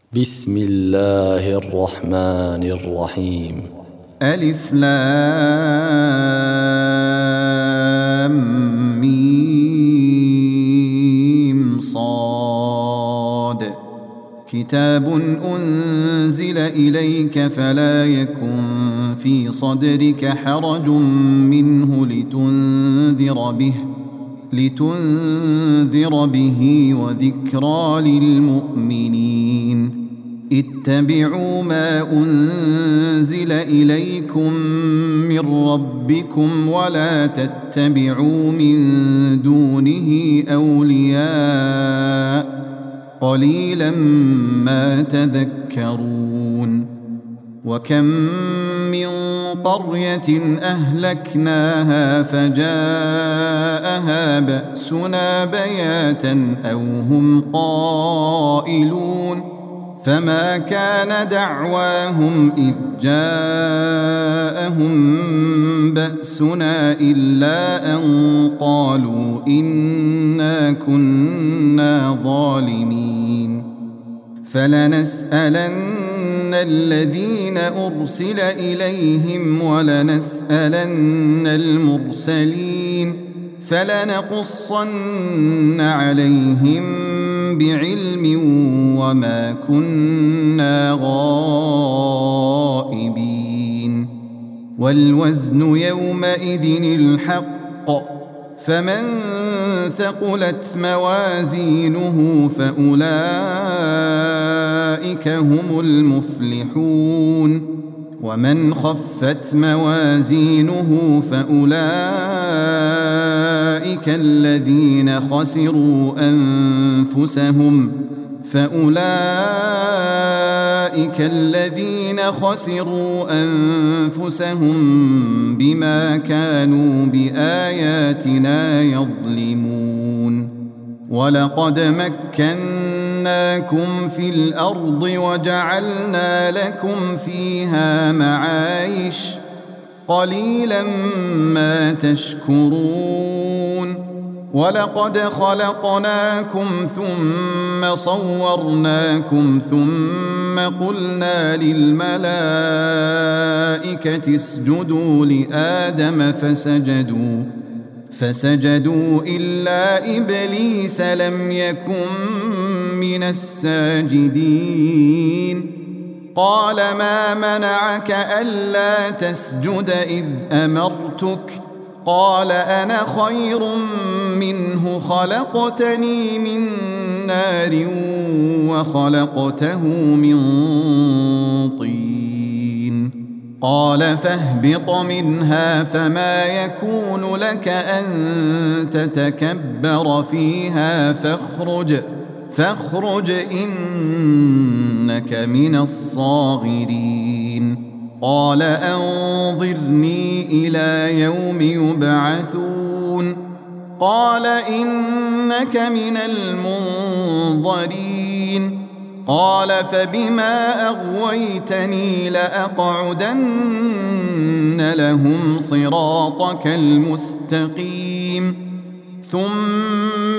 بسم الله الرحمن الرحيم. ألف لام ميم صاد. كتاب أنزل إليك فلا يكن في صدرك حرج منه لتنذر به وذكرى للمؤمنين. اتبعوا ما أنزل إليكم من ربكم ولا تتبعوا من دونه أولياء قليلا ما تذكرون. وكم من قرية أهلكناها فجاءها بأسنا بياتا أو هم قائلون فما كان دعواهم إذ جاءهم بأسنا إلا أن قالوا إنا كنا ظالمين. فلنسألن الذين أرسل إليهم ولنسألن المرسلين فلنقصن عليهم بعلم وما كنا غائبين. والوزن يومئذ الحق فمن ثقلت موازينه فأولئك هم المفلحون. ومن خفت موازينه فأولئك الذين خسروا أنفسهم بما كانوا بآياتنا يظلمون. ولقد مكناكم في الأرض وجعلنا لكم فيها معايش قليلا ما تشكرون. ولقد خلقناكم ثم صورناكم ثم قلنا للملائكة اسجدوا لآدم فسجدوا إلا إبليس لم يكن من الساجدين. قال ما منعك ألا تسجد إذ أمرتك؟ قال أنا خير منه خلقتني من نار وخلقته من طين. قال فاهبط منها فما يكون لك أن تتكبر فيها فاخرج إنك من الصاغرين. قال أنظرني إلى يوم يبعثون. قال إنك من المنظرين. قال فبما أغويتني لأقعدن لهم صراطك المستقيم ثم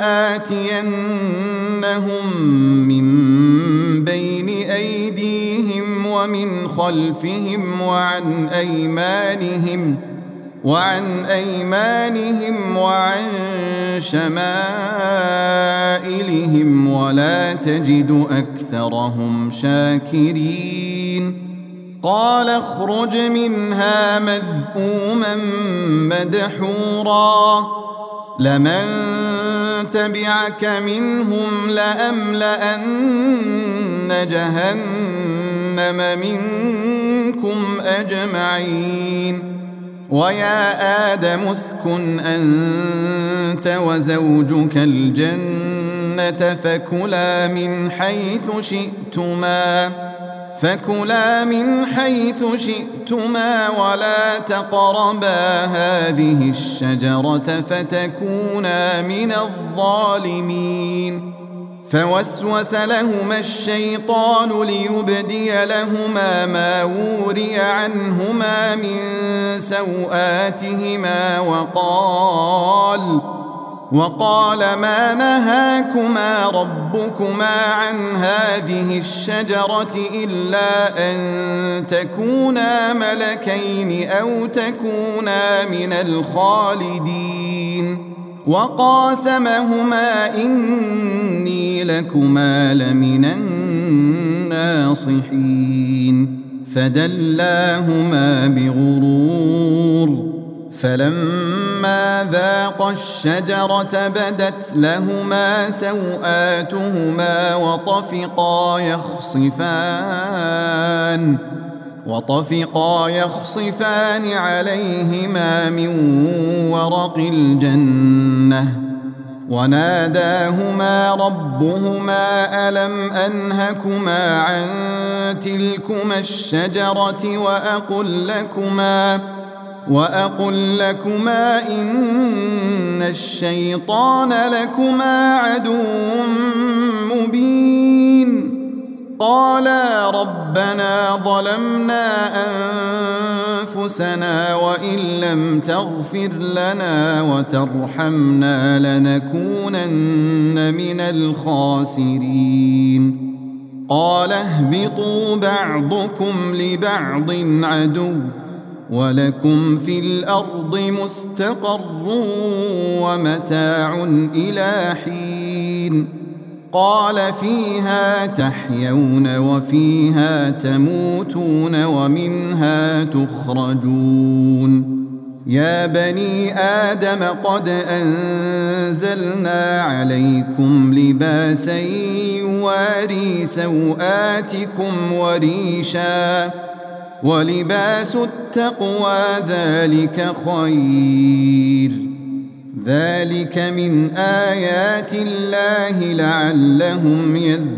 لآتينهم من بين أيديهم ومن خلفهم وعن أيمانهم وعن شمائلهم ولا تجد أكثرهم شاكرين. قال اخرج منها مذءوما مدحورا لمن تبعك منهم لأملأن جهنم منكم أجمعين. ويا آدم اسكن أنت وزوجك الجنة فكلا من حيث شئتما ولا تقربا هذه الشجرة فتكونا من الظالمين. فوسوس لهما الشيطان ليبدي لهما ما وري عنهما من سوآتهما وقال ما نهاكما ربكما عن هذه الشجرة إلا أن تكونا ملكين أو تكونا من الخالدين وقاسمهما إني لكما لمن الناصحين فدلاهما بغرور فلما ذاقا الشجرة بدت لهما سوآتهما وطفقا يخصفان عليهما من ورق الجنة وناداهما ربهما ألم أنهكما عن تلكما الشجرة وأقل لكما إن الشيطان لكما عدو مبين قالا ربنا ظلمنا أنفسنا وإن لم تغفر لنا وترحمنا لنكونن من الخاسرين قال اهبطوا بعضكم لبعض عدو ولكم في الأرض مستقر ومتاع إلى حين قال فيها تحيون وفيها تموتون ومنها تخرجون يا بني آدم قد أنزلنا عليكم لباسا يواري سوآتكم وريشا ولباس التقوى ذلك خير ذلك من آيات الله لعلهم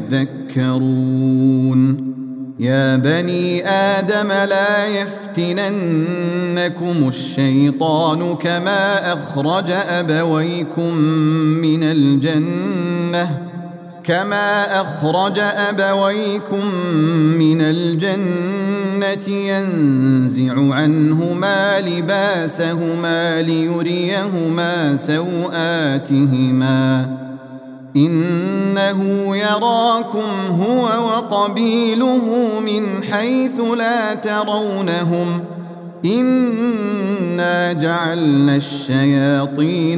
يذكرون يا بني آدم لا يفتننكم الشيطان كما أخرج أبويكم من الجنة ينزع عنهما لباسهما ليريهما سوآتهما إنه يراكم هو وقبيله من حيث لا ترونهم إنا جعلنا الشياطين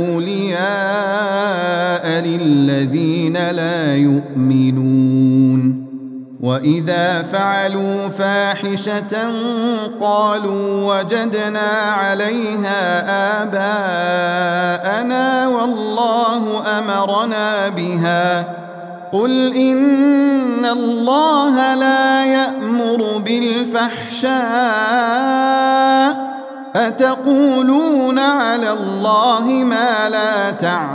أولياء للذين لا يؤمنون وإذا فعلوا فاحشة قالوا وجدنا عليها آباءنا والله أمرنا بها قل إن الله لا يأمر بالفحشاء أتقولون على الله ما لا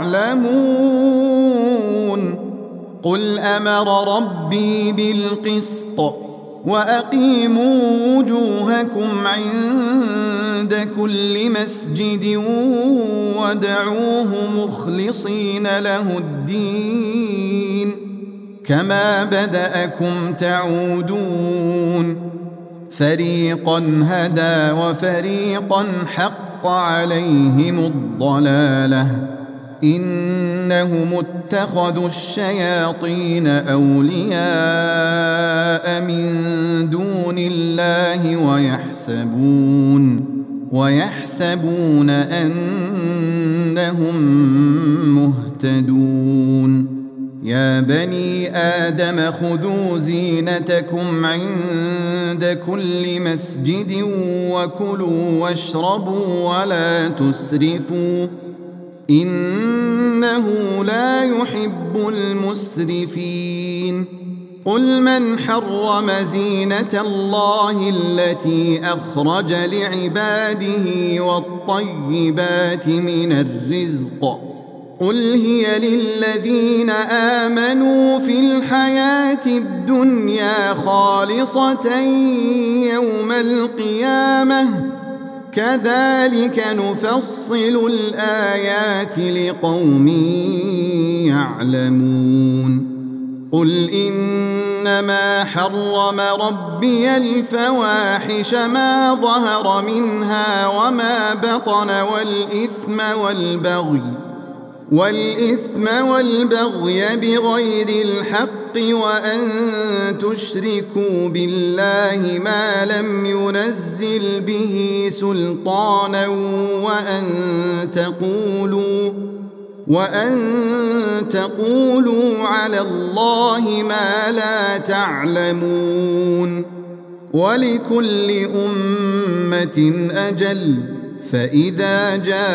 تعلمون قل أمر ربي بالقسط وأقيموا وجوهكم عند كل مسجد وادعوه مخلصين له الدين كما بدأكم تعودون فريقا هدى وفريقا حق عليهم الضلالة إنهم اتخذوا الشياطين أولياء من دون الله ويحسبون أنهم مهتدون يا بني آدم خذوا زينتكم عند كل مسجد وكلوا واشربوا ولا تسرفوا إنه لا يحب المسرفين قل من حرم زينة الله التي أخرج لعباده والطيبات من الرزق قل هي للذين آمنوا في الحياة الدنيا خالصة يوم القيامة كذلك نفصل الآيات لقوم يعلمون قل إنما حرم ربي الفواحش ما ظهر منها وما بطن والإثم والإثم والبغي بغير الحق وأن تشركوا بالله ما لم ينزل به سلطانا وأن تقولوا على الله ما لا تعلمون. ولكل أمة أجل فإذا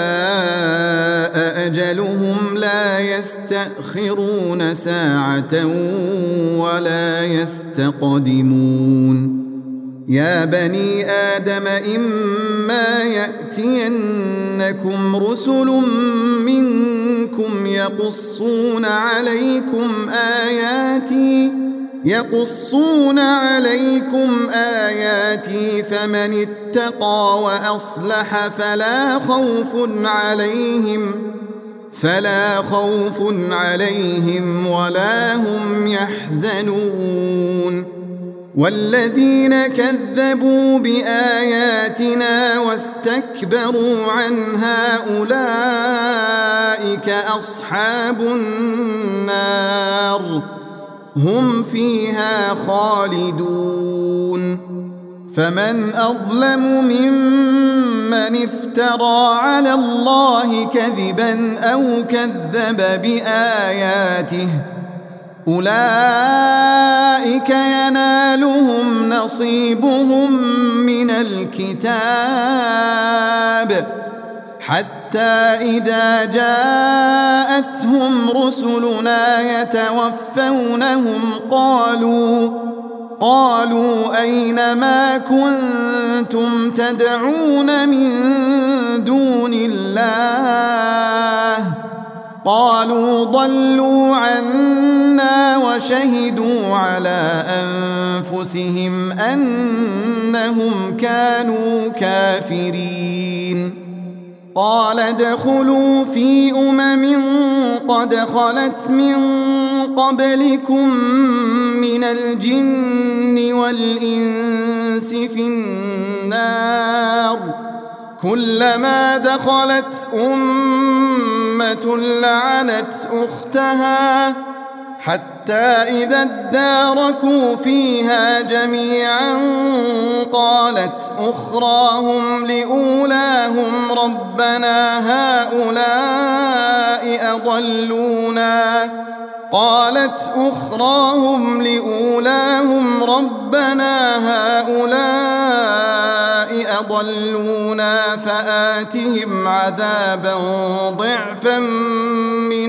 جاء أجلهم لا يستأخرون ساعة ولا يستقدمون. يا بني آدم إما يأتينكم رسل منكم يقصون عليكم آياتي فمن اتقى وأصلح فلا خوف عليهم ولا هم يحزنون. والذين كذبوا بآياتنا واستكبروا عنها أولئك أصحاب النار هم فيها خالدون. فمن أظلم ممن افترى على الله كذبا أو كذب بآياته أولئك ينالهم نصيبهم من الكتاب حتى إذا جاءتهم رسلنا يتوفونهم قالوا أين ما كنتم تدعون من دون الله قالوا ضلوا عنا وشهدوا على أنفسهم أنهم كانوا كافرين. قال ادخلوا في قد خلت من قبلكم من الجن والإنس في النار كلما دخلت أمة لعنت أختها حتى إذا اداركوا فيها جميعا قالت أخراهم لأولاهم ربنا هؤلاء أضلونا فآتهم عذابا ضعفا من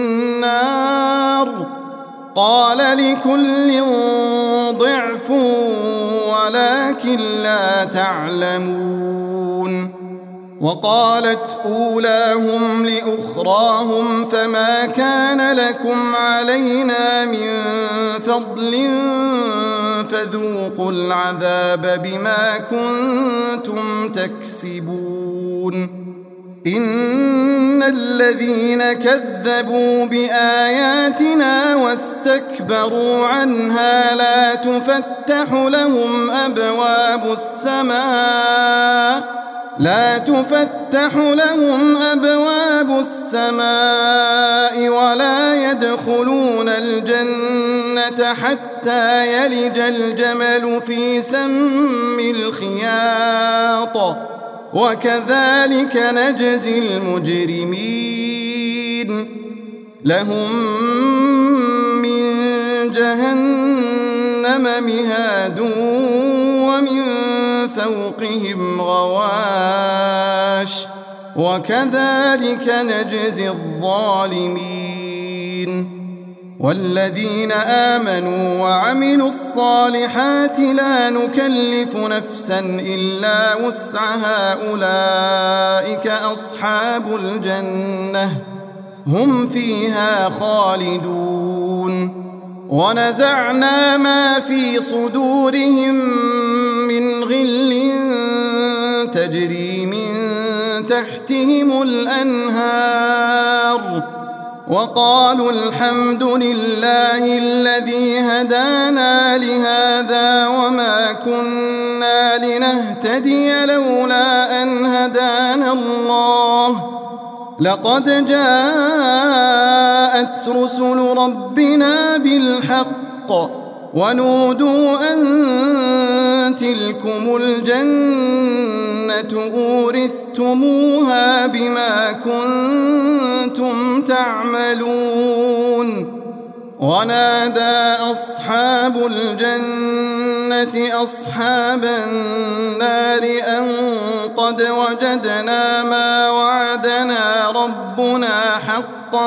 النار قال لكل ضعف ولكن لا تعلمون. وقالت أولاهم لأخراهم فما كان لكم علينا من فضل فذوقوا العذاب بما كنتم تكسبون. إن الذين كذبوا بآياتنا واستكبروا عنها لا تفتح لهم أبواب السماء ولا يدخلون الجنة حتى يلج الجمل في سم الخياط وكذلك نجزي المجرمين. لهم من جهنم مهاد ومن فوقهم غواش وكذلك نجزي الظالمين. والذين آمنوا وعملوا الصالحات لا نكلف نفسا إلا وسعها أولئك أصحاب الجنة هم فيها خالدون. ونزعنا ما في صدورهم من غل تجري من تحتهم الأنهار وقالوا الحمد لله الذي هدانا لهذا وما كنا لنهتدي لولا أن هدانا الله لقد جاءت رسل ربنا بالحق ونودوا أن تلكم الجنة أورثتموها بما كنتم تعملون ونادى أصحاب الجنة أصحاب النار أن قد وجدنا ما وعدنا ربنا حقا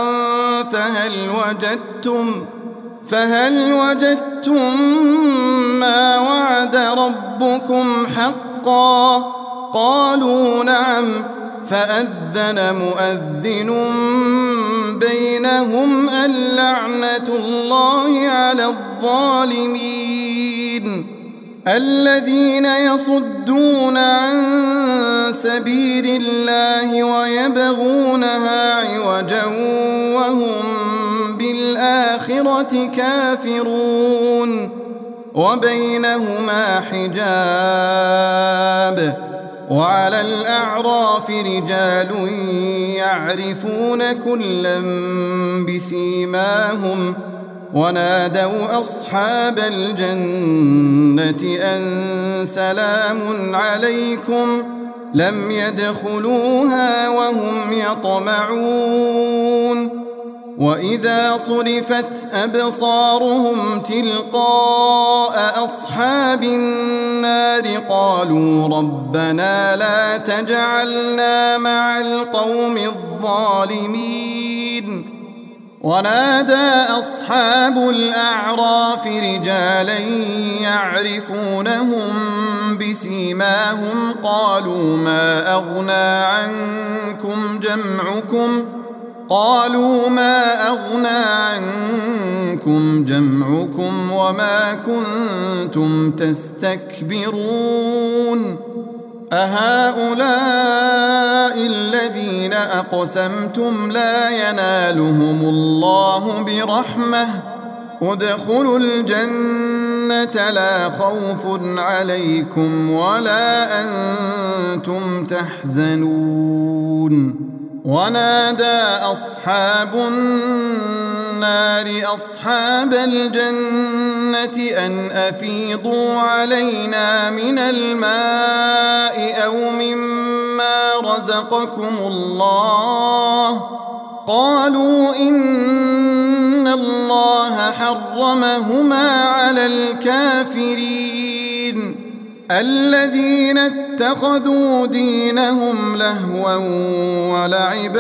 فهل وجدتم ما وعد ربكم حقا؟ قالوا نعم. فأذن مؤذن بينهم اللعنة الله على الظالمين الذين يصدون عن سبيل الله ويبغونها عوجا وهم بالآخرة كافرون وبينهما حجاب وعلى الأعراف رجال يعرفون كلا بسيماهم ونادوا أصحاب الجنة أن سلام عليكم لم يدخلوها وهم يطمعون وإذا صرفت أبصارهم تلقاء أصحاب النار قالوا ربنا لا تجعلنا مع القوم الظالمين ونادى أصحاب الأعراف رجالا يعرفونهم بسيماهم قالوا ما أغنى عنكم جمعكم وما كنتم تستكبرون أهؤلاء الذين أقسمتم لا ينالهم الله برحمة ادخلوا الجنة لا خوف عليكم ولا أنتم تحزنون ونادى أصحاب النار أصحاب الجنة أن أفيضوا علينا من الماء أو مما رزقكم الله قالوا إن الله حرمهما على الكافرين الذين اتخذوا دينهم لهوا ولعبا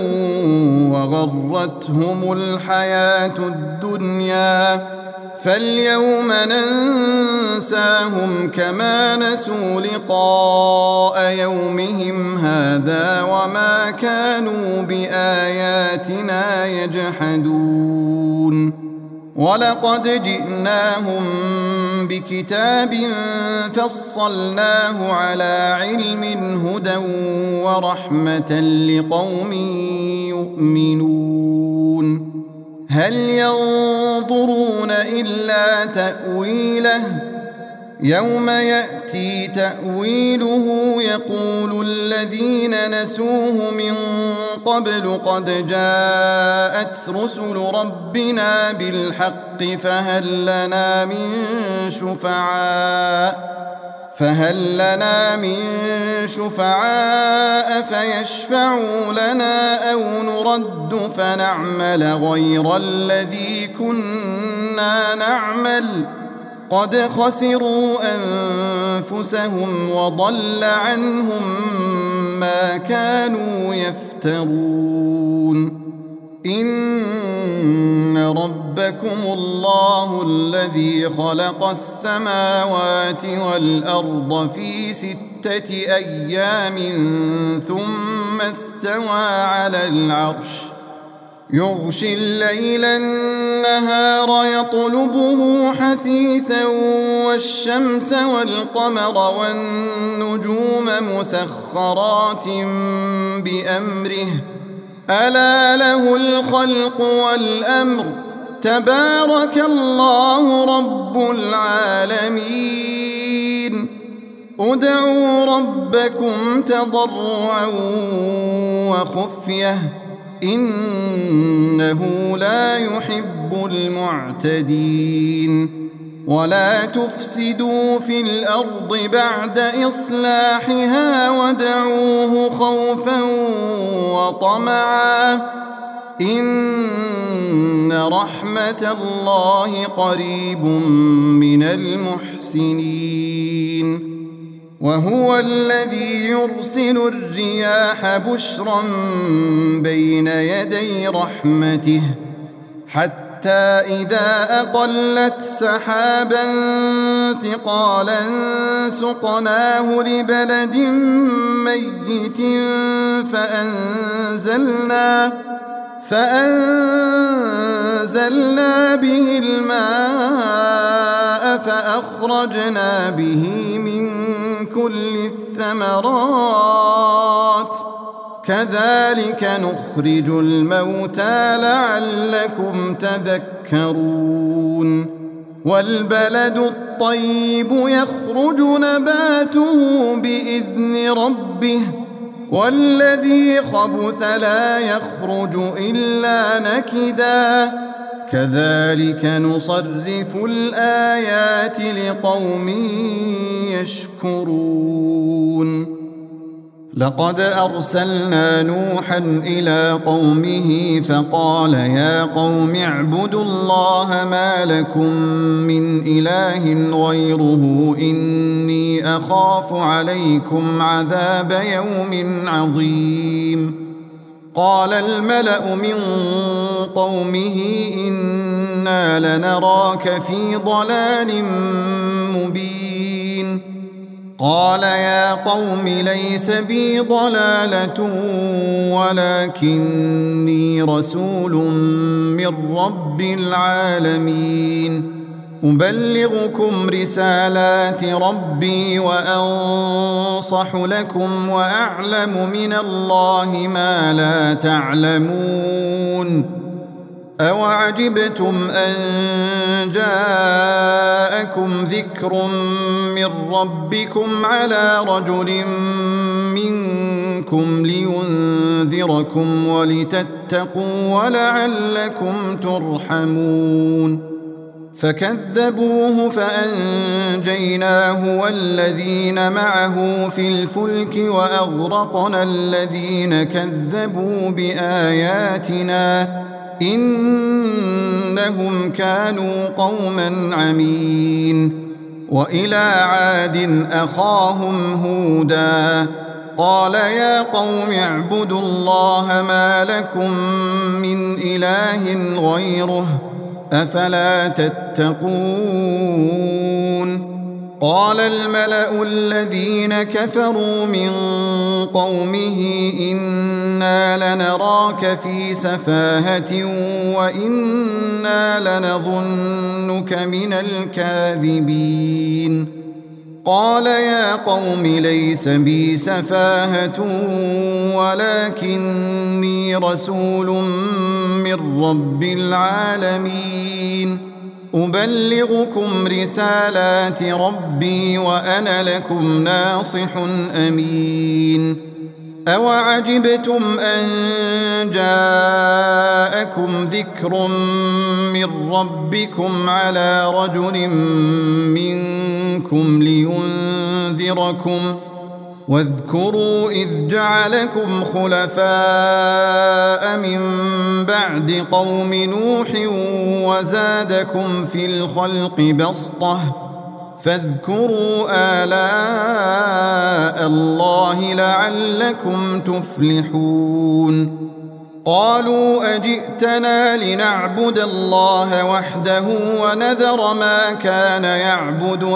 وغرتهم الحياة الدنيا فاليوم ننساهم كما نسوا لقاء يومهم هذا وما كانوا بآياتنا يجحدون ولقد جئناهم بكتاب فصلناه على علم هدى ورحمة لقوم يؤمنون هل ينظرون إلا تأويله يوم يأتي تأويله يقول الذين نسوه من قبل قد جاءت رسل ربنا بالحق فهل لنا من شفعاء فيشفعوا لنا أو نرد فنعمل غير الذي كنا نعمل قد خسروا أنفسهم وضل عنهم ما كانوا يفترون إن ربكم الله الذي خلق السماوات والأرض في 6 أيام ثم استوى على العرش يغشي الليل النهار يطلبه حثيثا والشمس والقمر والنجوم مسخرات بأمره ألا له الخلق والأمر تبارك الله رب العالمين ادعوا ربكم تضرعا وخفية إنه لا يحب المعتدين ولا تفسدوا في الأرض بعد إصلاحها ودعوه خوفا وطمعا إن رحمة الله قريب من المحسنين وهو الذي يرسل الرياح بشرا بين يدي رحمته حتى إذا أقلت سحابا ثقالا سقناه لبلد ميت فأنزلنا به الماء فأخرجنا به من كل الثمرات كذلك نخرج الموتى لعلكم تذكرون والبلد الطيب يخرج نباته بإذن ربه والذي خبث لا يخرج إلا نكدا كذلك نصرف الآيات لقوم يشكرون لقد أرسلنا نوحا إلى قومه فقال يا قوم اعبدوا الله ما لكم من إله غيره إني أخاف عليكم عذاب يوم عظيم قال الملأ من قومه إنا لنراك في ضلال مبين قال يا قوم ليس بي ضلالة ولكني رسول من رب العالمين أبلغكم رسالات ربي وأنصح لكم وأعلم من الله ما لا تعلمون أوعجبتم أن جاءكم ذكر من ربكم على رجل منكم لينذركم ولتتقوا ولعلكم ترحمون فكذبوه فأنجيناه والذين معه في الفلك وأغرقنا الذين كذبوا بآياتنا إنهم كانوا قوما عمين وإلى عاد أخاهم هودا قال يا قوم اعبدوا الله ما لكم من إله غيره أفلا تتقون قال الملأ الذين كفروا من قومه إنا لنراك في سفاهة وإنا لنظنك من الكاذبين قال يا قوم ليس بي سفاهة ولكني رسول من رب العالمين أبلغكم رسالات ربي وأنا لكم ناصح أمين أوعجبتم أن جاءكم ذكر من ربكم على رجل منكم لينذركم واذكروا إذ جعلكم خلفاء من بعد قوم نوح وزادكم في الخلق بسطة فاذكروا آلاء الله لعلكم تفلحون قالوا أجئتنا لنعبد الله وحده ونذر ما كان يعبد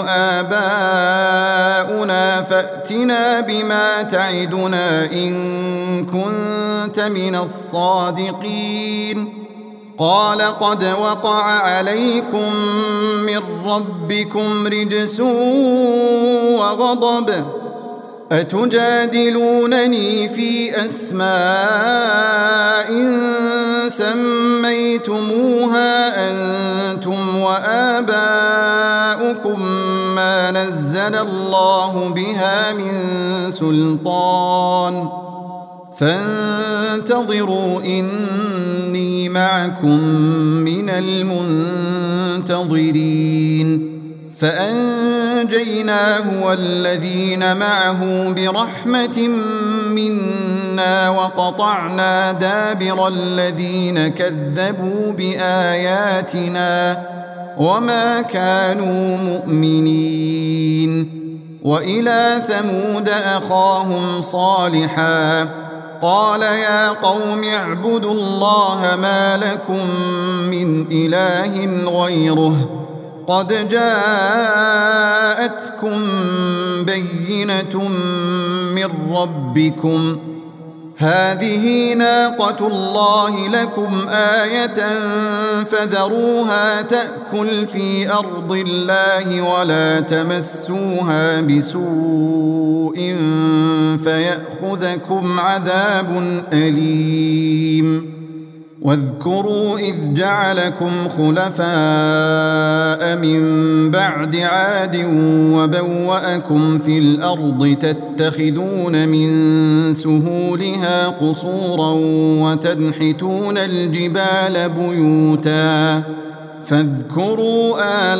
آباؤنا فأتنا بما تعدنا إن كنت من الصادقين قال قد وقع عليكم من ربكم رجس وغضب أتجادلونني في أسماء سميتموها أنتم وآباؤكم ما نزل الله بها من سلطان فانتظروا إني معكم من المنتظرين فأنجيناه والذين معه برحمة منا وقطعنا دابر الذين كذبوا بآياتنا وما كانوا مؤمنين وإلى ثمود أخاهم صالحا قال يا قوم اعبدوا الله ما لكم من إله غيره قد جاءتكم بينة من ربكم هذه ناقة الله لكم آية فذروها تأكل في أرض الله ولا تمسوها بسوء فيأخذكم عذاب أليم واذكروا إذ جعلكم خلفاء من بعد عاد وبوأكم في الأرض تتخذون من سهولها قصورا وتنحتون الجبال بيوتا فاذكروا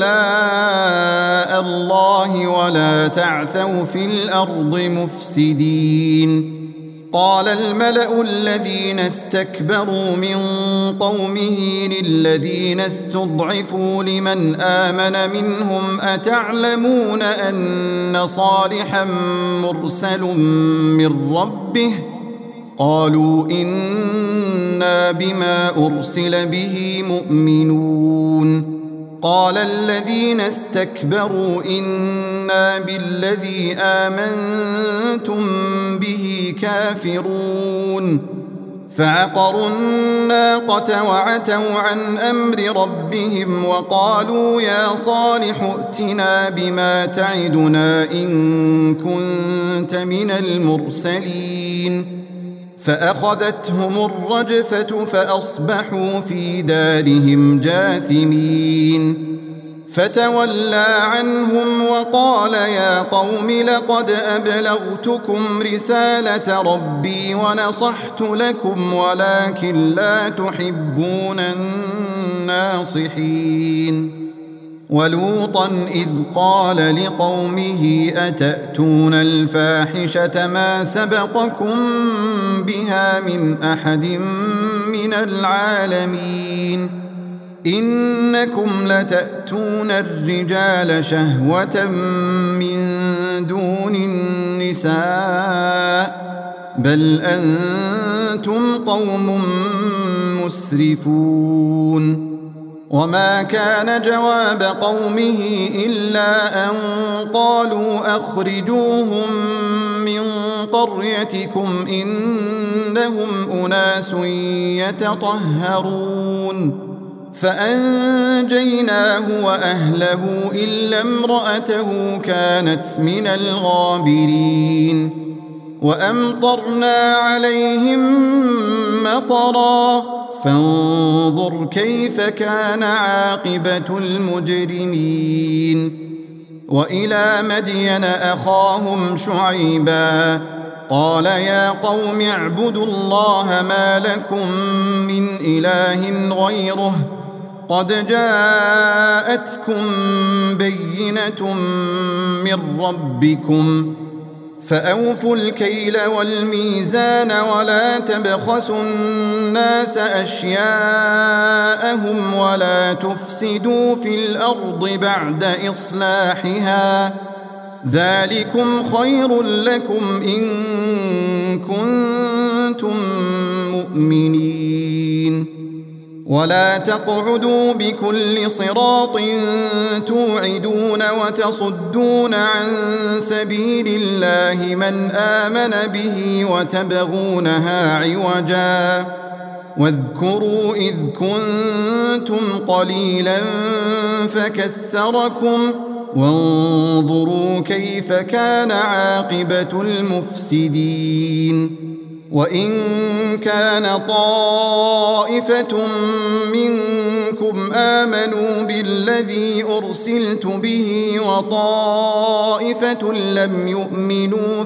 آلاء الله ولا تعثوا في الأرض مفسدين قال الملأ الذين استكبروا من قومه للذين استضعفوا لمن آمن منهم أتعلمون أن صالحا مرسل من ربه قالوا إنا بما أرسل به مؤمنون قال الذين استكبروا إنا بالذي آمنتم به كافرون فعقروا الناقة وعتوا عن أمر ربهم وقالوا يا صالح ائتنا بما تعدنا إن كنت من المرسلين فأخذتهم الرجفة فأصبحوا في دارهم جاثمين فتولى عنهم وقال يا قوم لقد أبلغتكم رسالة ربي ونصحت لكم ولكن لا تحبون الناصحين ولوطا إذ قال لقومه أتأتون الفاحشة ما سبقكم بها من أحد من العالمين إنكم لتأتون الرجال شهوة من دون النساء بل أنتم قوم مسرفون وما كان جواب قومه إلا أن قالوا أخرجوهم من قريتكم إنهم أناس يتطهرون فأنجيناه وأهله إلا امرأته كانت من الغابرين وأمطرنا عليهم مطرا فانظر كيف كان عاقبة المجرمين وإلى مدين أخاهم شعيبا قال يا قوم اعبدوا الله ما لكم من إله غيره قد جاءتكم بينة من ربكم فأوفوا الكيل والميزان ولا تبخسوا الناس أشياءهم ولا تفسدوا في الأرض بعد إصلاحها ذلكم خير لكم إن كنتم مؤمنين ولا تقعدوا بكل صراط توعدون وتصدون عن سبيل الله من آمن به وتبغونها عوجا واذكروا إذ كنتم قليلا فكثركم وانظروا كيف كان عاقبة المفسدين وإن كان طائفة منكم آمنوا بالذي أرسلت به وطائفة لم يؤمنوا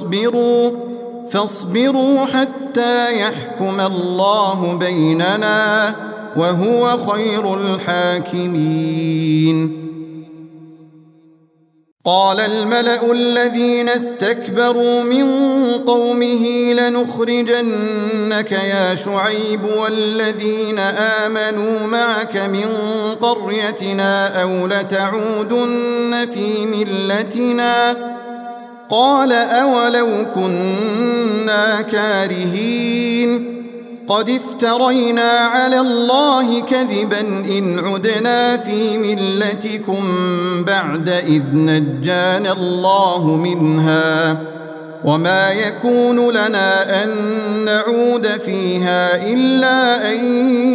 فاصبروا حتى يحكم الله بيننا وهو خير الحاكمين. قال الملأ الذين استكبروا من قومه لنخرجنك يا شعيب والذين آمنوا معك من قريتنا أو لتعودن في ملتنا قال أولو كنا كارهين قد افترينا على الله كذبا إن عدنا في ملتكم بعد إذ نجانا الله منها وما يكون لنا أن نعود فيها إلا أن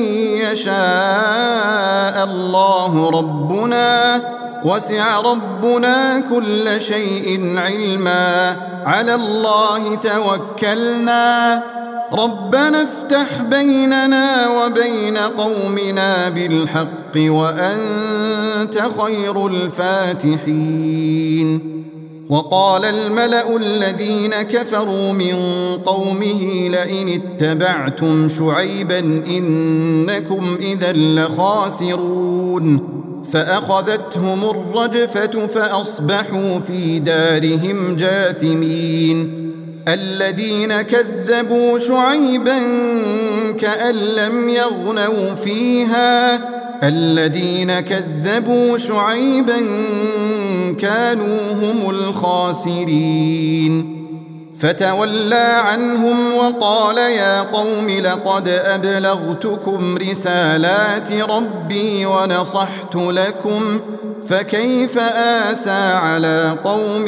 يشاء الله ربنا وسع ربنا كل شيء علما على الله توكلنا ربنا افتح بيننا وبين قومنا بالحق وأنت خير الفاتحين. وقال الملأ الذين كفروا من قومه لئن اتبعتم شعيبا إنكم إذا لخاسرون فأخذتهم الرجفة فأصبحوا في دارهم جاثمين. الذين كذبوا شعيبا كأن لم يغنوا فيها الذين كذبوا شعيبا كانوا هم الخاسرين. فتولى عنهم وقال يا قوم لقد أبلغتكم رسالات ربي ونصحت لكم فكيف آسى على قوم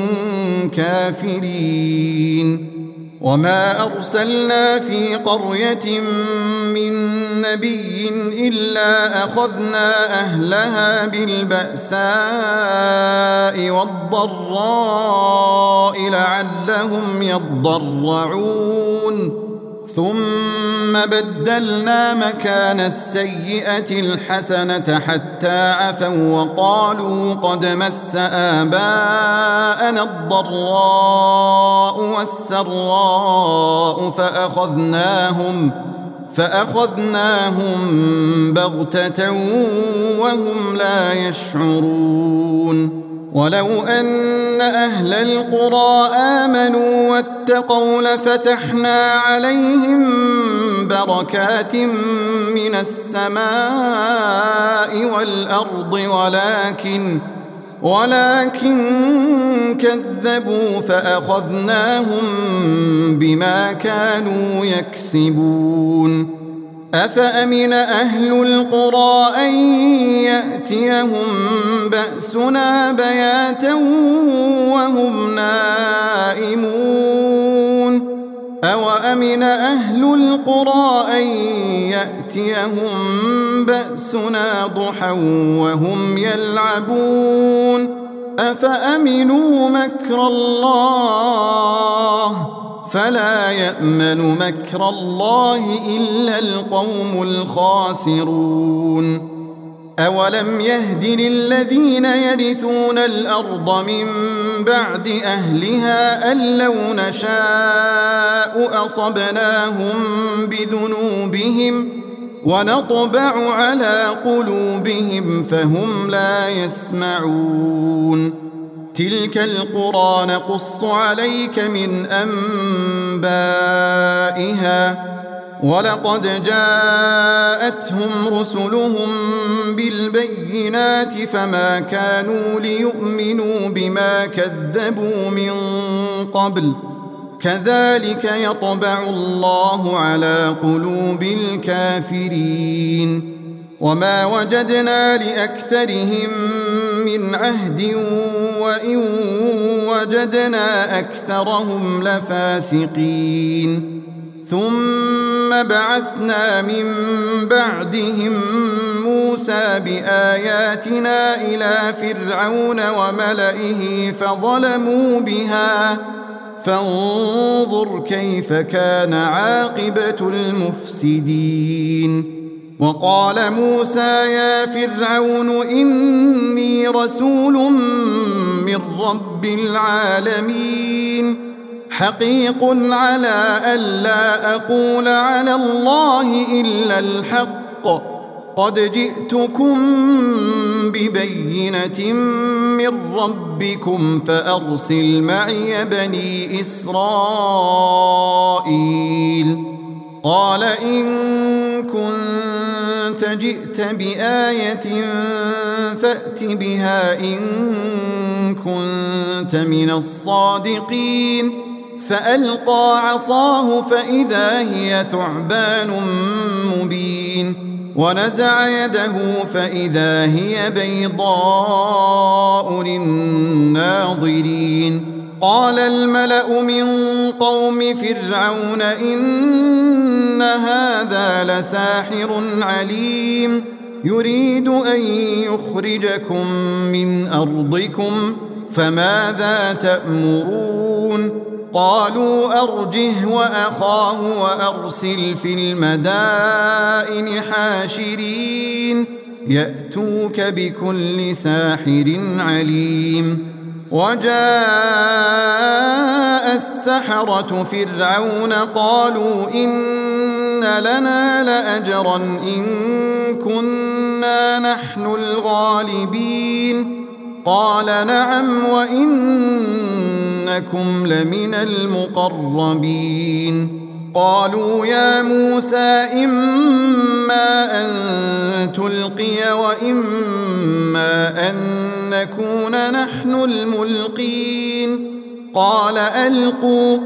كافرين. وما أرسلنا في قرية من نبي إلا أخذنا أهلها بالبأساء والضراء لعلهم يضرعون ثم بدلنا مكان السيئة الحسنة حتى عفوا وقالوا قد مس آباءنا الضراء والسراء فأخذناهم بغتة وهم لا يشعرون. ولو أن أهل القرى آمنوا واتقوا لفتحنا عليهم بركات من السماء والأرض ولكن كذبوا فأخذناهم بما كانوا يكسبون. أفأمن أهل القرى أن يأتيهم بأسنا بياتا وهم نائمون أوأمن أهل القرى أن يأتيهم بأسنا ضحى وهم يلعبون أفأمنوا مكر الله فلا يأمن مكر الله إلا القوم الخاسرون. أولم يهد للذين يرثون الأرض من بعد أهلها أن لو نشاء أصبناهم بذنوبهم ونطبع على قلوبهم فهم لا يسمعون. تلك القرى نقص عليك من أنبائها ولقد جاءتهم رسلهم بالبينات فما كانوا ليؤمنوا بما كذبوا من قبل كذلك يطبع الله على قلوب الكافرين. وما وجدنا لأكثرهم من عهد وإن وجدنا أكثرهم لفاسقين. ثم بعثنا من بعدهم موسى بآياتنا إلى فرعون وملئه فظلموا بها فانظر كيف كان عاقبة المفسدين. وقال موسى يا فرعون إني رسول من رب العالمين حقيق على ألا أقول على الله إلا الحق قد جئتكم ببينة من ربكم فأرسل معي بني إسرائيل. قال إن كنت جئت بآية فأت بها إن كنت من الصادقين. فألقى عصاه فإذا هي ثعبان مبين ونزع يده فإذا هي بيضاء للناظرين. قال الملأ من قوم فرعون إن هذا لساحر عليم يريد أن يخرجكم من أرضكم فماذا تأمرون؟ قالوا أرجه وأخاه وأرسل في المدائن حاشرين يأتوك بكل ساحر عليم. وجاء السحرة فرعون قالوا إن لنا لأجرا إن كنا نحن الغالبين. قال نعم وإنكم لمن المقربين. قالوا يا موسى إما أن تلقي وإما أن نكون نحن الملقين. قال ألقوا.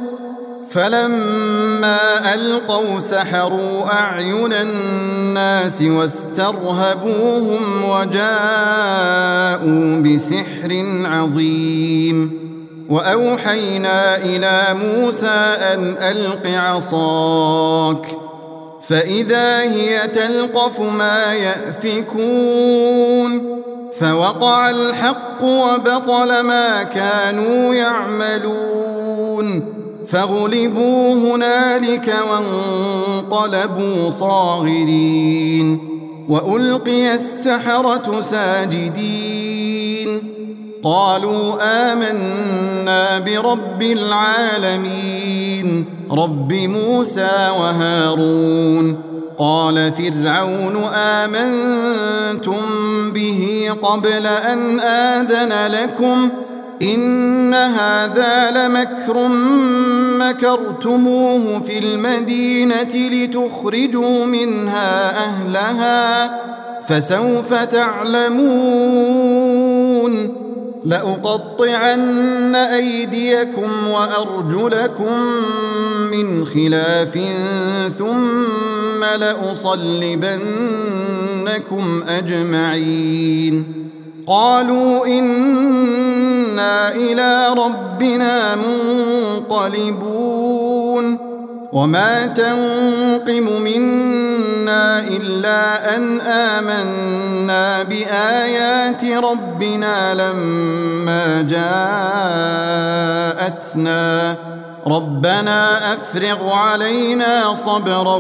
فلما ألقوا سحروا أعين الناس واسترهبوهم وجاءوا بسحر عظيم. وأوحينا إلى موسى أن ألق عصاك فإذا هي تلقف ما يأفكون. فوقع الحق وبطل ما كانوا يعملون فغلبوا هنالك وانقلبوا صاغرين. وألقي السحرة ساجدين قالوا آمنا برب العالمين رب موسى وهارون. قال فرعون آمنتم به قبل أن آذن لكم إن هذا لمكر مكرتموه في المدينة لتخرجوا منها أهلها فسوف تعلمون. لأقطعن أيديكم وأرجلكم من خلاف ثم لأصلبنكم أجمعين. قالوا إنا إلى ربنا منقلبون. وما تنقم منا إلا أن آمنا بآيات ربنا لما جاءتنا ربنا أفرغ علينا صبرا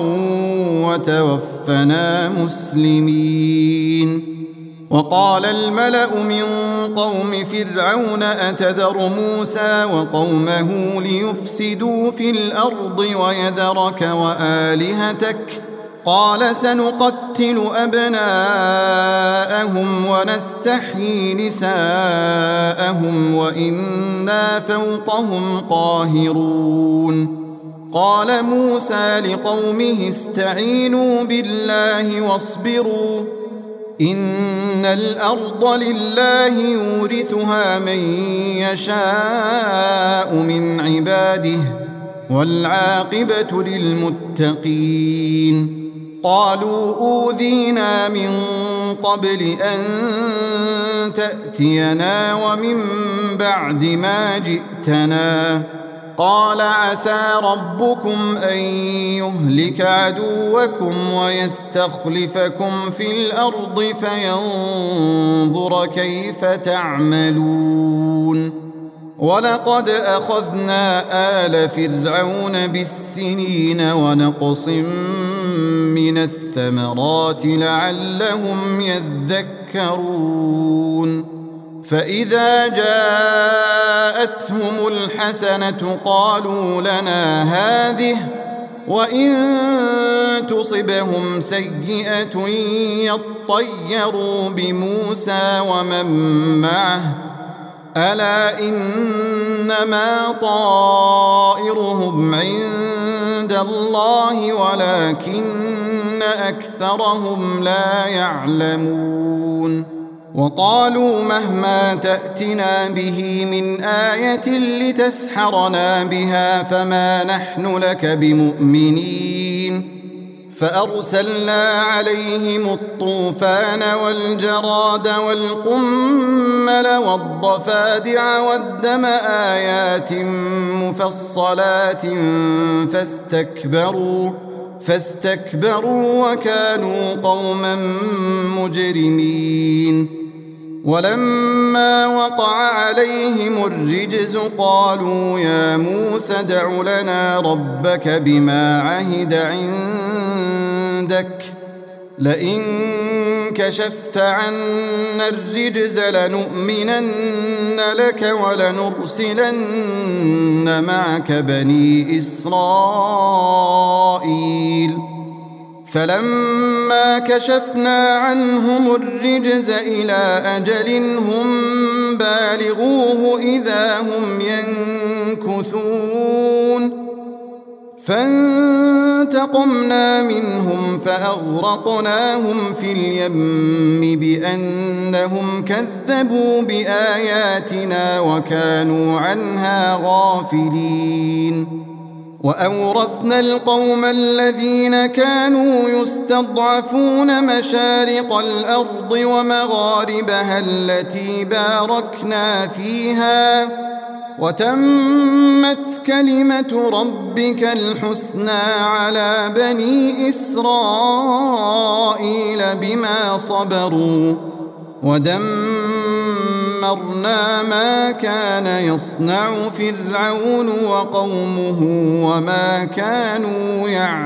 وتوفنا مسلمين. وقال الملأ من قوم فرعون أتذر موسى وقومه ليفسدوا في الأرض ويذرك وآلهتك قال سنقتل أبناءهم ونستحيي نساءهم وإنا فوقهم قاهرون. قال موسى لقومه استعينوا بالله واصبروا إن الأرض لله يورثها من يشاء من عباده والعاقبة للمتقين. قالوا أوذينا من قبل أن تأتينا ومن بعد ما جئتنا قال عسى ربكم أن يهلك عدوكم ويستخلفكم في الأرض فينظر كيف تعملون ولقد أخذنا آل فرعون بالسنين ونقص من الثمرات لعلهم يذكرون فإذا جاءتهم الحسنة قالوا لنا هذه وإن تصبهم سيئة يطيروا بموسى ومن معه ألا إنما طائرهم عند الله ولكن أكثرهم لا يعلمون وقالوا مهما تأتنا به من آية لتسحرنا بها فما نحن لك بمؤمنين فأرسلنا عليهم الطوفان والجراد والقمل والضفادع والدم آيات مفصلات فاستكبروا وكانوا قوما مجرمين ولما وقع عليهم الرجز قالوا يا موسى ادع لنا ربك بما عهد عندك لئن كشفت عنا الرجز لنؤمنن لك ولنرسلن معك بني إسرائيل فلما كشفنا عنهم الرجز إلى أجل هم بالغوه إذا هم ينكثون فانتقمنا منهم فأغرقناهم في اليم بأنهم كذبوا بآياتنا وكانوا عنها غافلين وأورثنا القوم الذين كانوا يستضعفون مشارق الأرض ومغاربها التي باركنا فيها وتمت كلمة ربك الحسنى على بني إسرائيل بما صبروا ودمرنا ما كان يصنع فرعون وقومه وما كانوا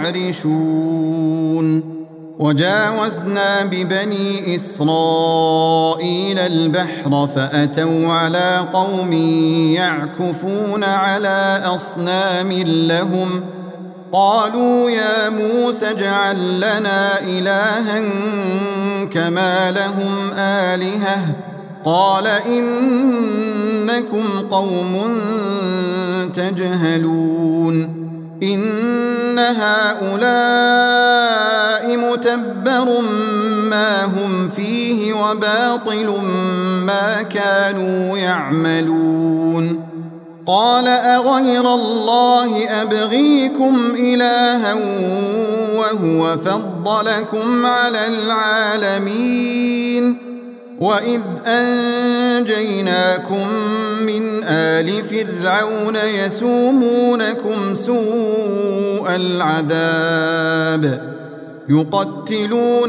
يعرشون وجاوزنا ببني إسرائيل البحر فأتوا على قوم يعكفون على أصنام لهم قالوا يا موسى اجعل لنا إلها كما لهم آلهة قال إنكم قوم تجهلون إن هؤلاء متبر ما هم فيه وباطل ما كانوا يعملون قال أغير الله أبغيكم إلها وهو فضلكم على العالمين وإذ أنجيناكم من آل فرعون يسومونكم سوء العذاب يقتلون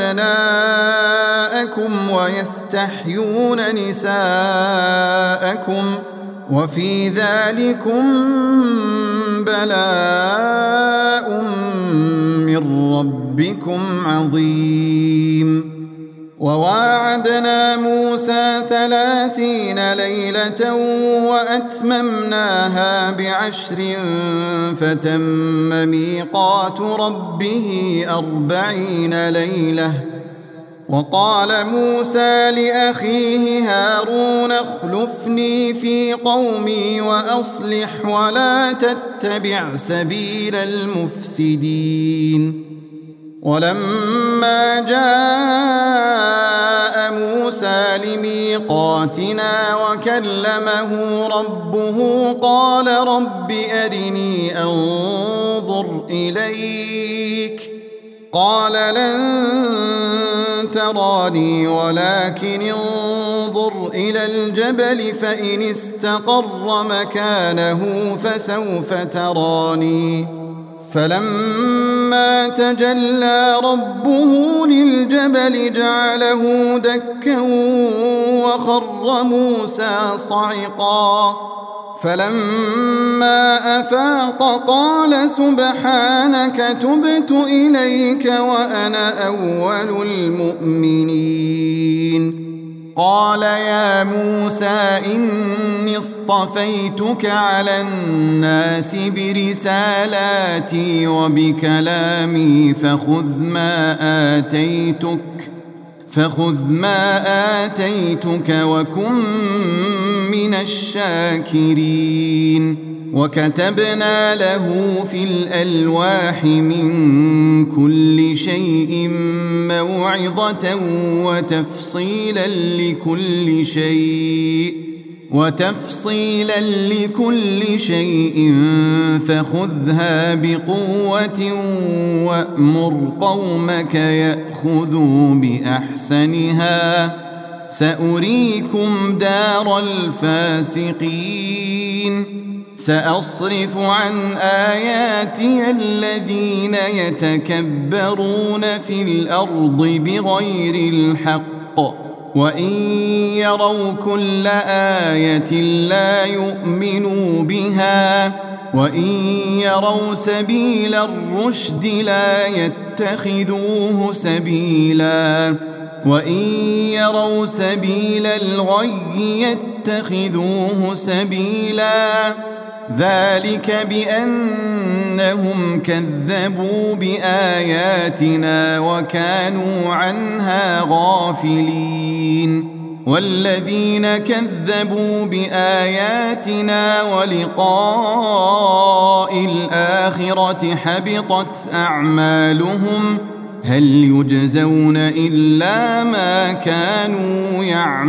أبناءكم ويستحيون نساءكم وفي ذلكم بلاء من ربكم عظيم وواعدنا موسى 30 ليلة وأتممناها ب10 فتم ميقات ربه 40 ليلة وقال موسى لأخيه هارون اخلفني في قومي وأصلح ولا تتبع سبيل المفسدين ولما جاء موسى لميقاتنا وكلمه ربه قال رب أرني أنظر إليك قال لن تراني ولكن انظر إلى الجبل فإن استقر مكانه فسوف تراني فلما تجلى ربه للجبل جعله دكا وخر موسى صعقا فلما أفاق قال سبحانك تبت إليك وأنا أول المؤمنين قال يا موسى إني اصطفيتك على الناس برسالاتي وبكلامي فخذ ما آتيتك وكن من الشاكرين وكتبنا له في الألواح من كل شيء موعظة وتفصيلا لكل شيء فخذها بقوة وأمر قومك يأخذوا بأحسنها سأريكم دار الفاسقين سأصرف عن آياتي الذين يتكبرون في الأرض بغير الحق وإن يروا كل آية لا يؤمنوا بها وإن يروا سبيل الرشد لا يتخذوه سبيلا وإن يروا سبيل الغي يتخذوه سبيلا ذلك بأنهم كذبوا بآياتنا وكانوا عنها غافلين والذين كذبوا بآياتنا ولقاء الآخرة حبطت أعمالهم هل يجزون إلا ما كانوا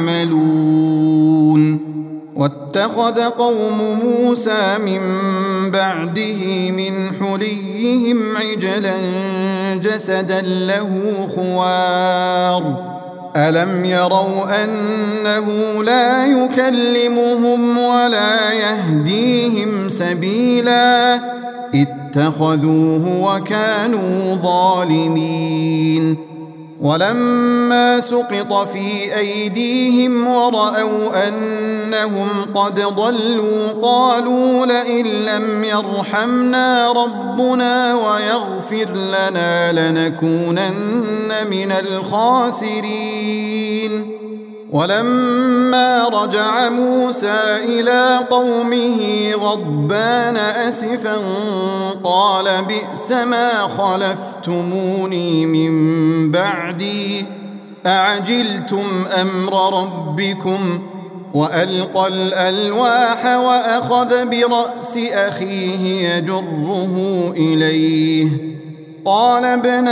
يعملون واتخذ قوم موسى من بعده من حليهم عجلا جسدا له خوار ألم يروا أنه لا يكلمهم ولا يهديهم سبيلا اتخذوه وكانوا ظالمين ولما سقط في أيديهم ورأوا أنهم قد ضلوا قالوا لئن لم يرحمنا ربنا ويغفر لنا لنكونن من الخاسرين ولما رجع موسى إلى قومه غضبان أسفا قال بئس ما خلفتموني من بعدي أعجلتم أمر ربكم وألقى الألواح وأخذ برأس أخيه يجره إليه قال ابن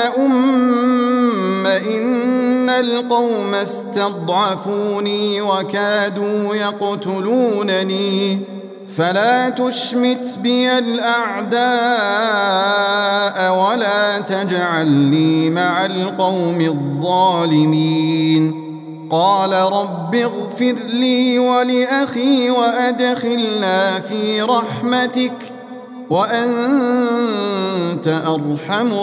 إن القوم استضعفوني وكادوا يقتلونني فلا تشمت بي الأعداء ولا تجعلني مع القوم الظالمين قال رب اغفر لي ولأخي وأدخلنا في رحمتك وأنت أرحم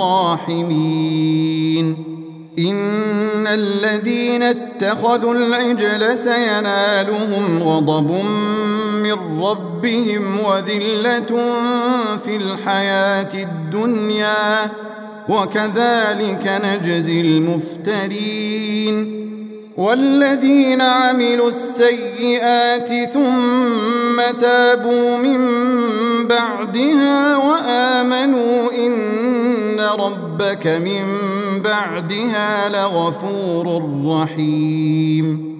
الراحمين إن الذين اتخذوا العجل سينالهم غضب من ربهم وذلة في الحياة الدنيا وكذلك نجزي المفترين والذين عملوا السيئات ثم تابوا من بعدها وآمنوا إن ربك من بعدها لغفور رحيم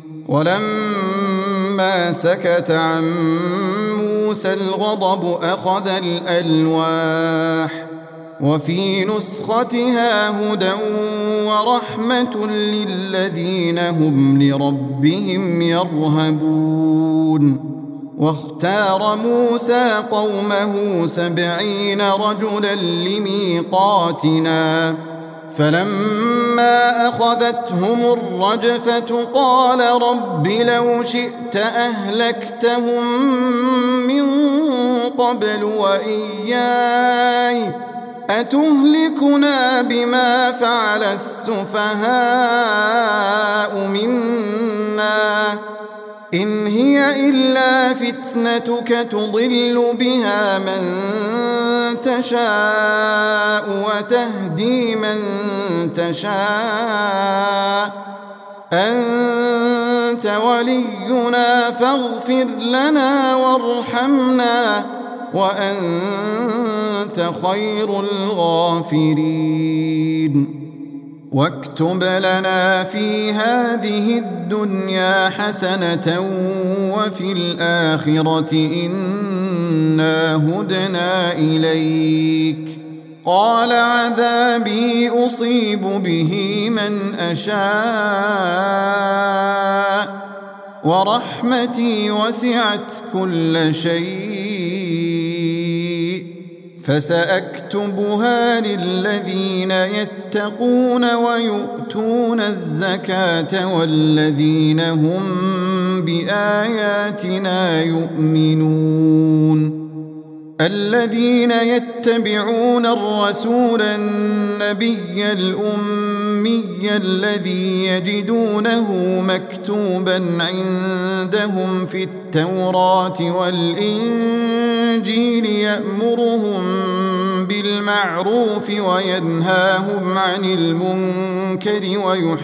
ولما سكت عن موسى الغضب أخذ الألواح وفي نسختها هدى ورحمة للذين هم لربهم يرهبون واختار موسى قومه 70 رجلا لميقاتنا فلما أخذتهم الرجفة قال رب لو شئت أهلكتهم من قبل وإياي أتهلكنا بما فعل السفهاء منا إن هي إلا فتنتك تضل بها من تشاء وتهدي من تشاء أنت ولينا فاغفر لنا وارحمنا وأنت خير الغافرين واكتب لنا في هذه الدنيا حسنة وفي الآخرة إنا هدنا إليك قال عذابي أصيب به من أشاء ورحمتي وسعت كل شيء فسأكتبها للذين يتقون ويؤتون الزكاة والذين هم بآياتنا يؤمنون الذين يتبعون الرسول النبي الأمي الذي يجدونه مكتوبا عندهم في التوراة والإنجيل يأمرهم بالمعروف وينهاهم عن المنكر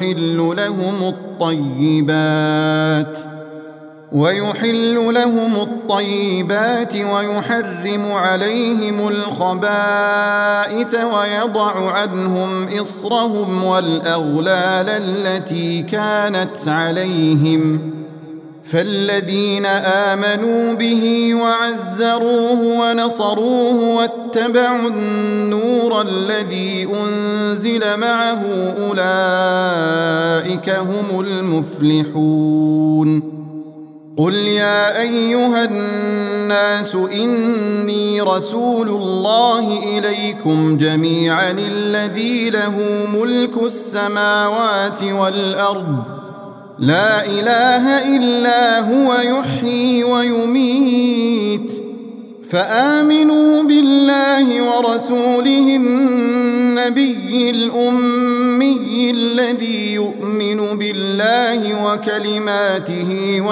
ويحل لهم الطيبات ويحرم عليهم الخبائث ويضع عنهم إصرهم والأغلال التي كانت عليهم فالذين آمنوا به وعزروه ونصروه واتبعوا النور الذي أنزل معه أولئك هم المفلحون قل يا أيها الناس إني رسول الله إليكم جميعا الذي له ملك السماوات والأرض لا إله إلا هو يحيي ويميت فآمنوا بالله ورسوله النبي الأمي الذي يؤمن بالله وكلماته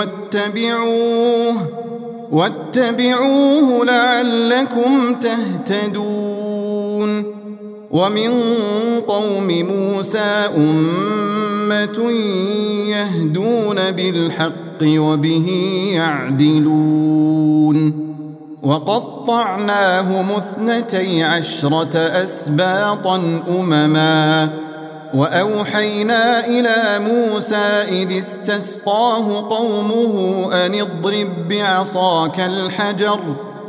واتبعوه لعلكم تهتدون ومن قوم موسى أمة يهدون بالحق وبه يعدلون وقطعناهم 12 أسباطا أمما وأوحينا إلى موسى إذ استسقاه قومه أن اضرب بعصاك الحجر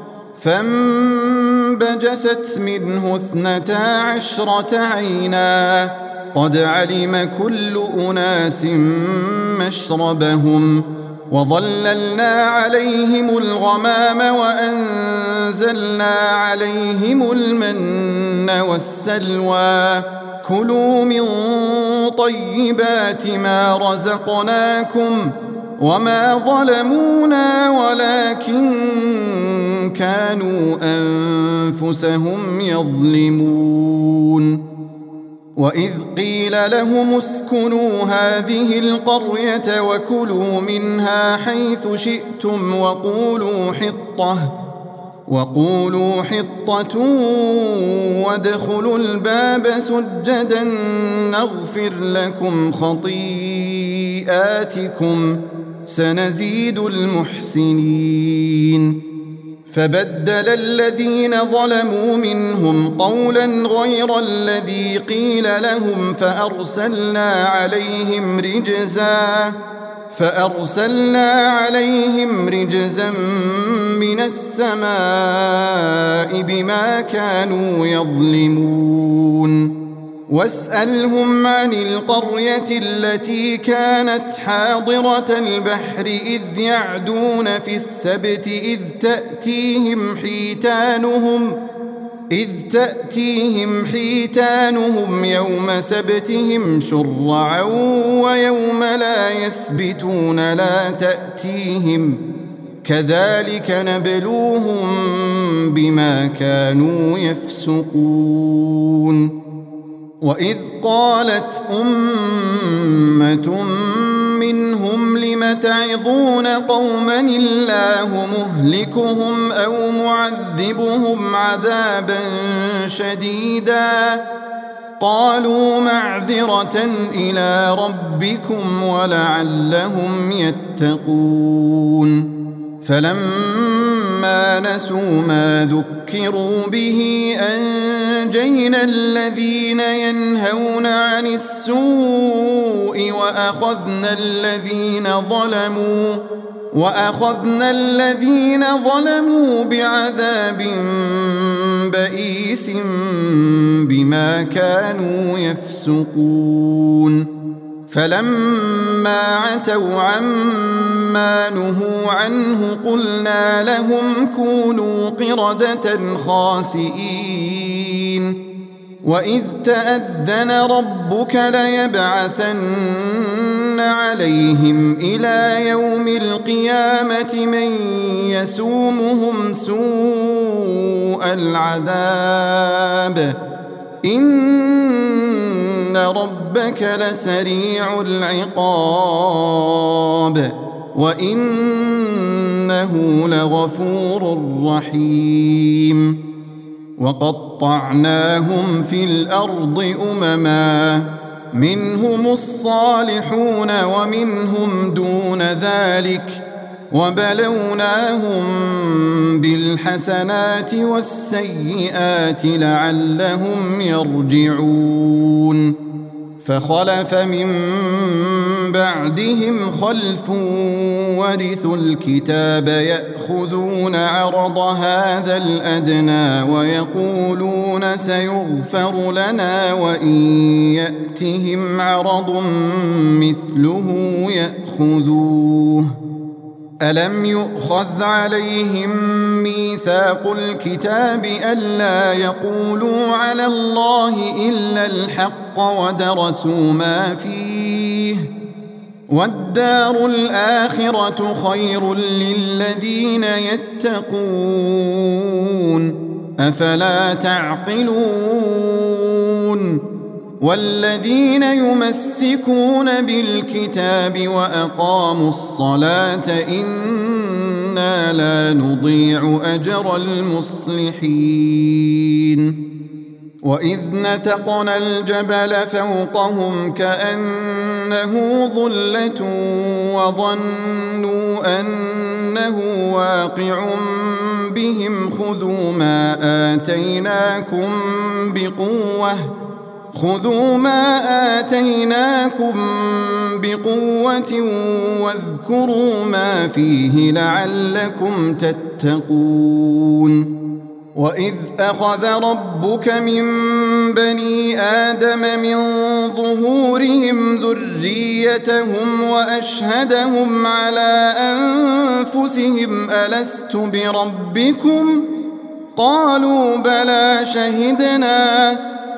فانبجست منه 12 عينا قد علم كل أناس مشربهم وظللنا عليهم الغمام وأنزلنا عليهم المن والسلوى كلوا من طيبات ما رزقناكم وما ظلمونا ولكن كانوا أنفسهم يظلمون وإذ قيل لهم اسكنوا هذه القرية وكلوا منها حيث شئتم وقولوا حطة وادخلوا الباب سجدا نغفر لكم خطيئاتكم سنزيد المحسنين فبدل الذين ظلموا منهم قولا غير الذي قيل لهم فأرسلنا عليهم رجزا من السماء بما كانوا يظلمون واسألهم عن القرية التي كانت حاضرة البحر إذ يعدون في السبت إذ إذ تأتيهم حيتانهم يوم سبتهم شرعا ويوم لا يسبتون لا تأتيهم كذلك نبلوهم بما كانوا يفسقون وإذ قالت أمة منهم لم تعظون قوما الله مهلكهم أو معذبهم عذابا شديدا قالوا معذرة إلى ربكم ولعلهم يتقون فلما نسوا ما ذكروا به أنجينا الذين ينهون عن السوء وأخذنا الذين ظلموا بعذاب بئيس بما كانوا يفسقون فلما عتوا عما نهوا عنه قلنا لهم كونوا قردة خاسئين وإذ تأذن ربك ليبعثن عليهم إلى يوم القيامة من يسومهم سوء العذاب إن ربك لسريع العقاب وإنه لغفور رحيم وقطعناهم في الأرض أمما منهم الصالحون ومنهم دون ذلك وبلوناهم بالحسنات والسيئات لعلهم يرجعون فخلف من بعدهم خلف ورثوا الكتاب يأخذون عرض هذا الأدنى ويقولون سيغفر لنا وإن يأتهم عرض مثله يأخذوه ألم يؤخذ عليهم ميثاق الكتاب ألا يقولوا على الله إلا الحق ودرسوا ما فيه والدار الآخرة خير للذين يتقون أفلا تعقلون والذين يمسكون بالكتاب وأقاموا الصلاة إنا لا نضيع أجر المصلحين وإذ نتقنا الجبل فوقهم كأنه ظلة وظنوا أنه واقع بهم خذوا ما آتيناكم بقوة واذكروا ما فيه لعلكم تتقون وإذ أخذ ربك من بني آدم من ظهورهم ذريتهم وأشهدهم على أنفسهم ألست بربكم قالوا بلى شهدنا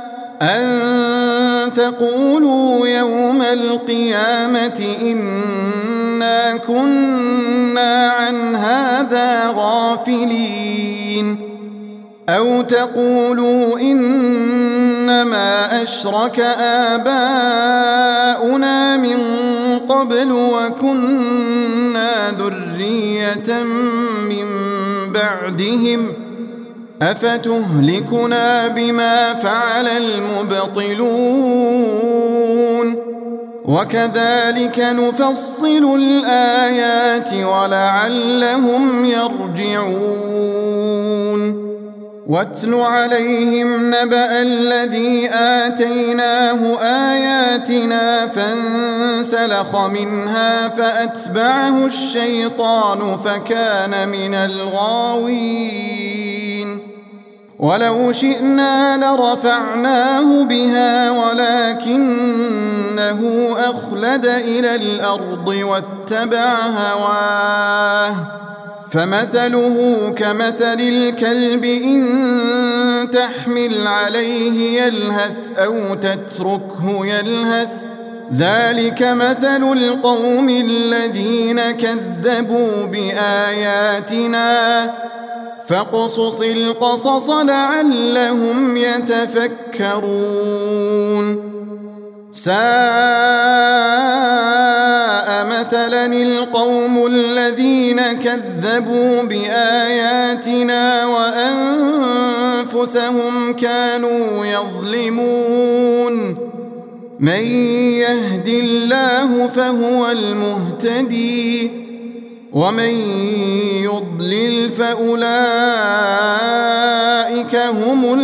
أن تقولوا يوم القيامة إنا كنا عن هذا غافلين أو تقولوا إنما أشرك آباؤنا من قبل وكنا ذرية من بعدهم أفتهلكنا بما فعل المبطلون وكذلك نفصل الآيات ولعلهم يرجعون واتل عليهم نبأ الذي آتيناه آياتنا فانسلخ منها فأتبعه الشيطان فكان من الغاوين ولو شئنا لرفعناه بها ولكنه أخلد إلى الأرض واتبع هواه فمثله كمثل الكلب إن تحمل عليه يلهث أو تتركه يلهث ذلك مثل القوم الذين كذبوا بآياتنا فاقصص القصص لعلهم يتفكرون ساء مثلا القوم الذين كذبوا بآياتنا وأنفسهم كانوا يظلمون من يهد الله فهو المهتدي ومن يضلل فأولئك هم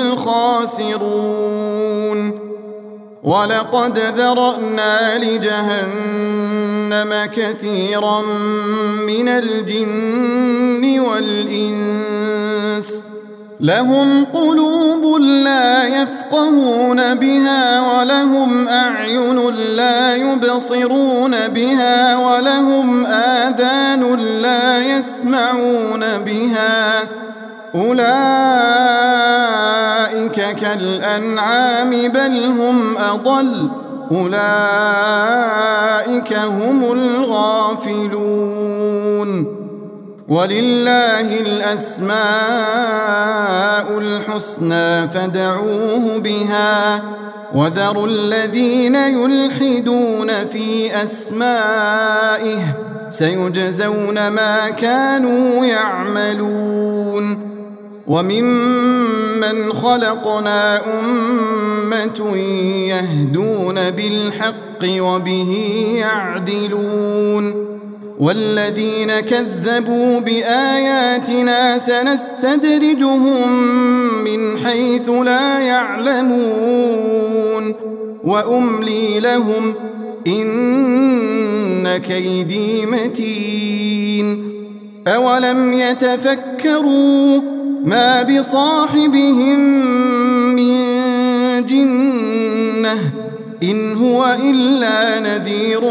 الخاسرون ولقد ذرأنا لجهنم كثيرا من الجن والإنس لهم قلوب لا يفقهون بها ولهم أعين لا يبصرون بها ولهم آذان لا يسمعون بها أولئك كالأنعام بل هم أضل أولئك هم الغافلون ولله الأسماء الحسنى فادعوه بها وذروا الذين يلحدون في أسمائه سيجزون ما كانوا يعملون وممن خلقنا أمة يهدون بالحق وبه يعدلون والذين كذبوا بآياتنا سنستدرجهم من حيث لا يعلمون وأملي لهم إن كيدي متين أولم يتفكروا ما بصاحبهم من جنة إن هو إلا نذير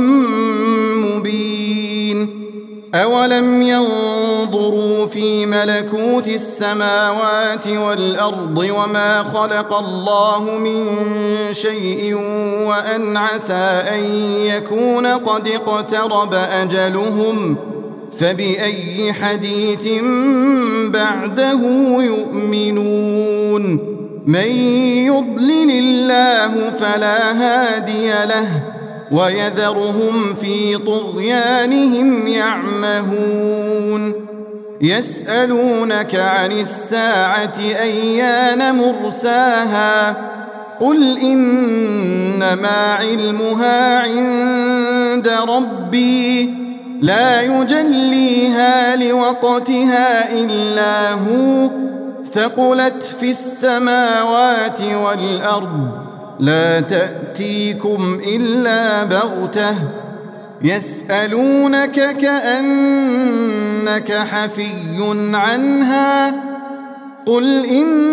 مبين أولم ينظروا في ملكوت السماوات والأرض وما خلق الله من شيء وأن عسى أن يكون قد اقترب أجلهم فبأي حديث بعده يؤمنون من يضلل الله فلا هادي له ويذرهم في طغيانهم يعمهون يسألونك عن الساعة أيان مرساها قل إنما علمها عند ربي لا يجليها لوقتها إلا هو ثقلت في السماوات والأرض لا تأتيكم إلا بغتة يسألونك كأنك حفي عنها قل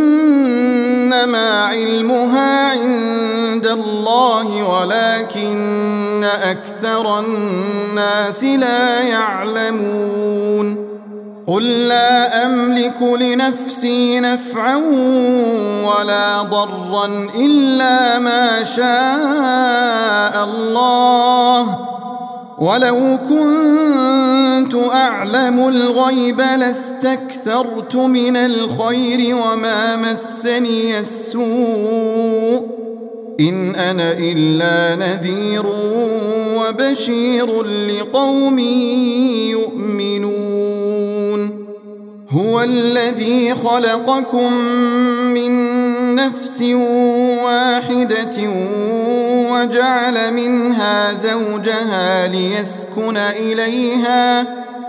إنما علمها عند الله ولكن أكثر الناس لا يعلمون قل لا أملك لنفسي نفعا ولا ضرا إلا ما شاء الله ولو كنت أعلم الغيب لاستكثرت من الخير وما مسني السوء إن أنا إلا نذير وبشير لقوم يؤمنون هو الذي خلقكم من نفس واحدة وجعل منها زوجها ليسكن إليها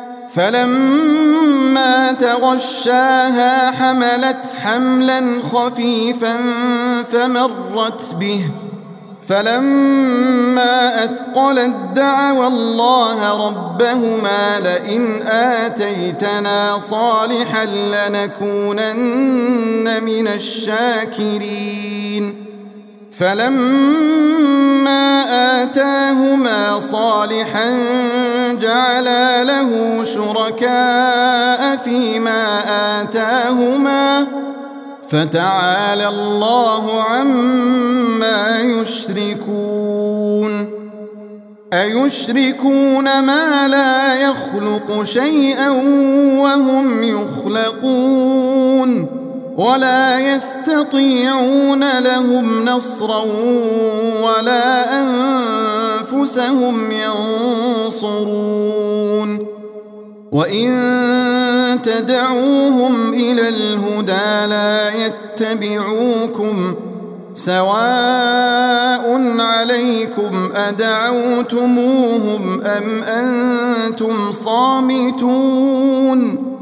فلما تغشاها حملت حملا خفيفا فمرت به فلما أثقلت دعوا الله ربهما لئن آتيتنا صالحا لنكونن من الشاكرين فلما آتاهما صالحا جعلا له شركاء فيما آتاهما فتعالى الله عما يشركون أيشركون ما لا يخلق شيئا وهم يخلقون ولا يستطيعون لهم نصرا ولا أنفسهم ينصرون وإن تدعوهم إلى الهدى لا يتبعوكم سواء عليكم أدعوتموهم أم أنتم صامتون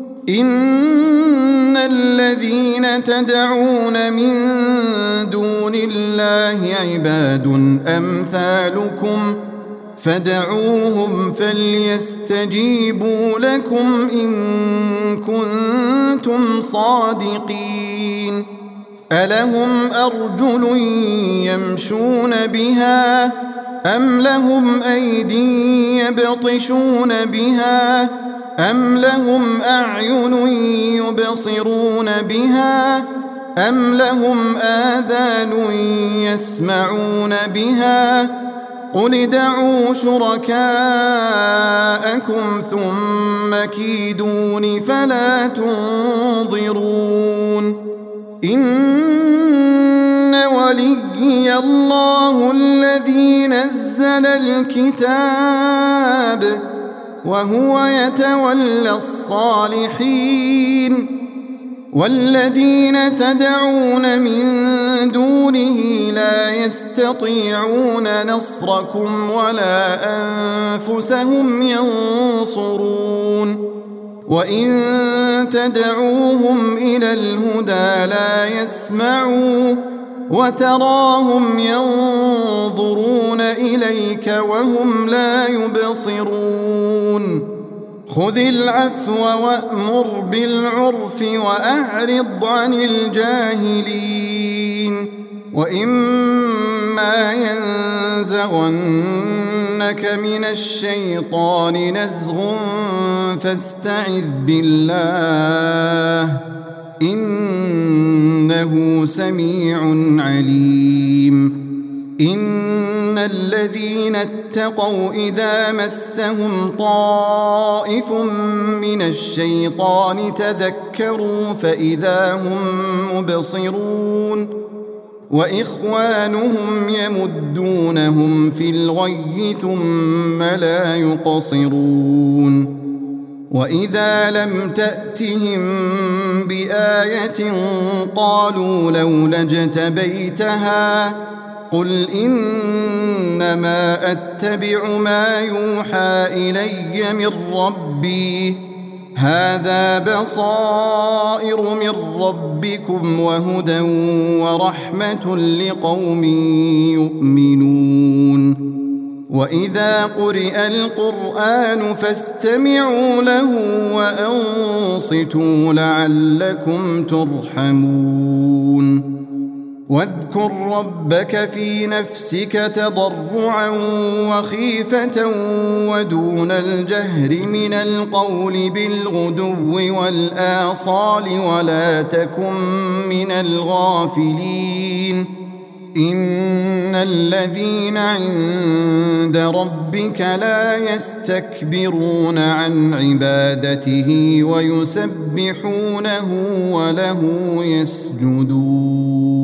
إن الذين تدعون من دون الله عباد أمثالكم فادعوهم فليستجيبوا لكم إن كنتم صادقين ألهم أرجل يمشون بها أم لهم أيدي يبطشون بها أم لهم أعين يبصرون بها أم لهم آذان يسمعون بها قل ادعوا شركاءكم ثم كيدون فلا تنظرون إن وليي الله الذي نزل الكتاب وهو يتولى الصالحين والذين تدعون من دونه لا يستطيعون نصركم ولا أنفسهم ينصرون وإن تدعوهم إلى الهدى لا يسمعوا وتراهم ينظرون إليك وهم لا يبصرون خذ العفو وأمر بالعرف وأعرض عن الجاهلين وإما ينزغنك من الشيطان نزغ فاستعذ بالله إنه سميع عليم إن الذين اتقوا إذا مسهم طائف من الشيطان تذكروا فإذا هم مبصرون وإخوانهم يمدونهم في الغي ثم لا يقصرون وإذا لم تأتهم بآية قالوا لولا اجتبيتها قل إنما أتبع ما يوحى إلي من ربي هذا بصائر من ربكم وهدى ورحمة لقوم يؤمنون وإذا قرئ القرآن فاستمعوا له وأنصتوا لعلكم ترحمون واذكر ربك في نفسك تضرعا وخيفة ودون الجهر من القول بالغدو والآصال ولا تكن من الغافلين إن الذين عند ربك لا يستكبرون عن عبادته ويسبحونه وله يسجدون